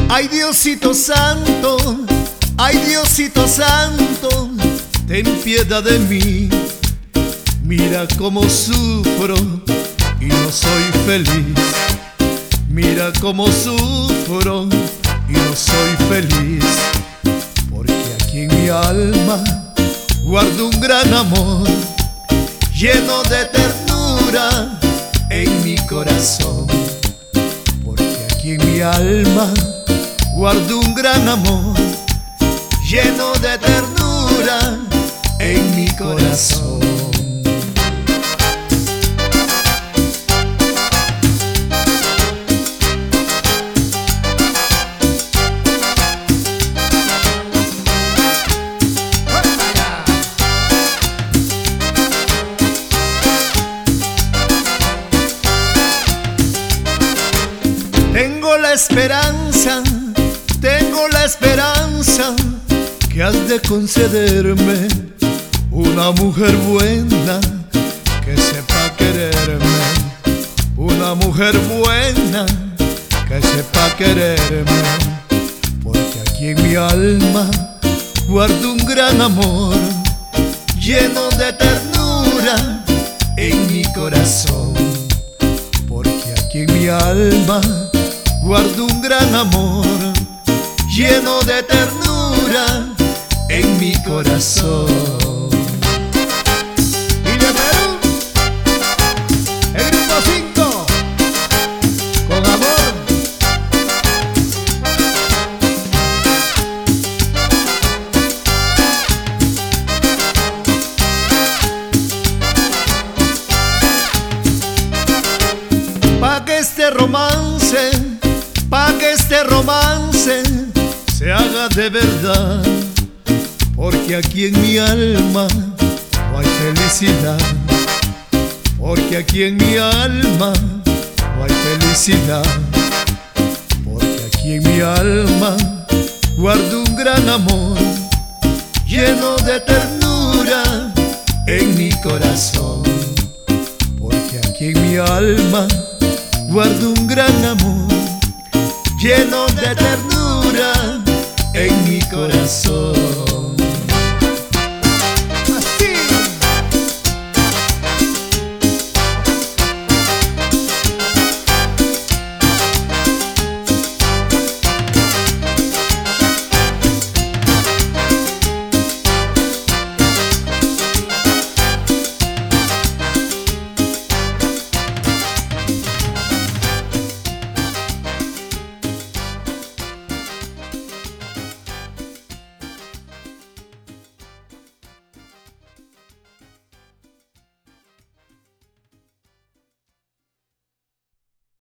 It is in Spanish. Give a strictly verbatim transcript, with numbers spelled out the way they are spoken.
Ay, Diosito santo, ay, Diosito santo, ten piedad de mí. Mira cómo sufro y no soy feliz. Mira cómo sufro y no soy feliz. Porque aquí en mi alma guardo un gran amor, lleno de ternura en mi corazón. Porque aquí en mi alma guardo un gran amor, lleno de ternura en mi corazón. Tengo la esperanza, tengo la esperanza que has de concederme una mujer buena que sepa quererme, una mujer buena que sepa quererme. Porque aquí en mi alma guardo un gran amor, lleno de ternura en mi corazón. Porque aquí en mi alma guardo un gran amor, lleno de ternura en mi corazón. Y de Perú, el grupo cinco, con amor. Pa' que este romance, pa' que este romance se haga de verdad. Porque aquí en mi alma no hay felicidad. Porque aquí en mi alma no hay felicidad. Porque aquí en mi alma guardo un gran amor, lleno de ternura en mi corazón. Porque aquí en mi alma guardo un gran amor, lleno de ternura en mi corazón.